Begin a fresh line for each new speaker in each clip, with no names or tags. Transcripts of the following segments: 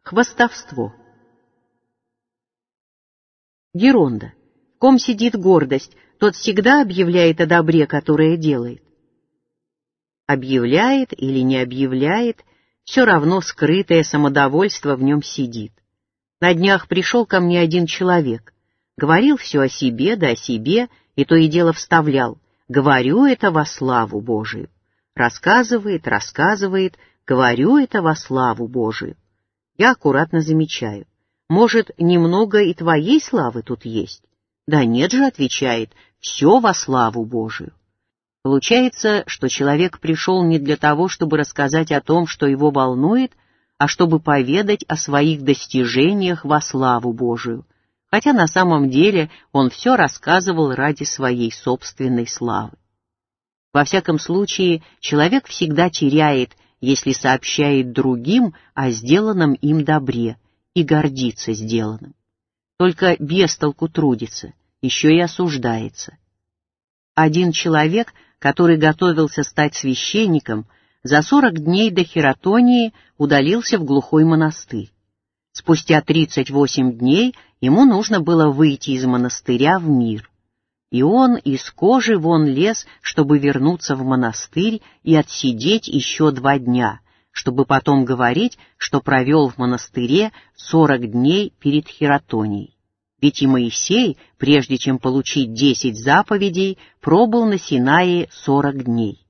Хвастовство. Геронда. В ком сидит гордость, тот всегда объявляет о добре, которое делает. Объявляет или не объявляет, все равно скрытое самодовольство в нем сидит. На днях пришел ко мне один человек. Говорил все о себе, да о себе, и то и дело вставлял: «Говорю это во славу Божию». Рассказывает, говорю это во славу Божию. Я аккуратно замечаю: может, немного и твоей славы тут есть? Да нет же, отвечает, все во славу Божию. Получается, что человек пришел не для того, чтобы рассказать о том, что его волнует, а чтобы поведать о своих достижениях во славу Божию, хотя на самом деле он все рассказывал ради своей собственной славы. Во всяком случае, человек всегда теряет, если сообщает другим о сделанном им добре и гордится сделанным. Только без толку трудится, еще и осуждается. Один человек, который готовился стать священником, за 40 дней до хератонии удалился в глухой монастырь. Спустя 38 дней ему нужно было выйти из монастыря в мир. И он из кожи вон лез, чтобы вернуться в монастырь и отсидеть еще 2 дня, чтобы потом говорить, что провел в монастыре 40 дней перед хератонией. Ведь и Моисей, прежде чем получить 10 заповедей, пробыл на Синае 40 дней.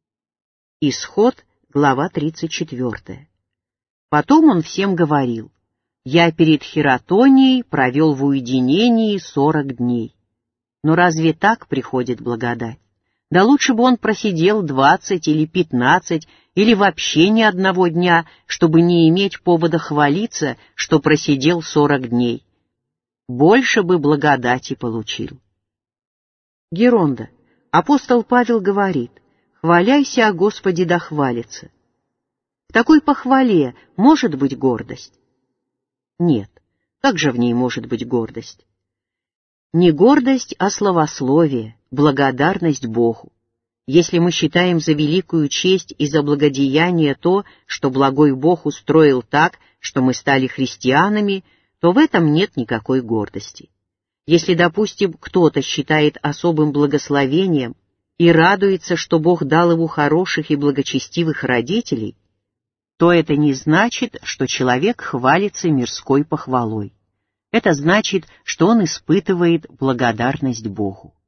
Исход, глава 34. Потом он всем говорил: «Я перед хератонией провел в уединении 40 дней». Но разве так приходит благодать? Да лучше бы он просидел 20 или 15, или вообще ни одного дня, чтобы не иметь повода хвалиться, что просидел 40 дней. Больше бы благодати получил. Геронда. Апостол Павел говорит: «Хваляйся о Господе да хвалится». В такой похвале может быть гордость? Нет. Как же в ней может быть гордость? Не гордость, а славословие, благодарность Богу. Если мы считаем за великую честь и за благодеяние то, что благой Бог устроил так, что мы стали христианами, то в этом нет никакой гордости. Если, допустим, кто-то считает особым благословением и радуется, что Бог дал ему хороших и благочестивых родителей, то это не значит, что человек хвалится мирской похвалой. Это значит, что он испытывает благодарность Богу.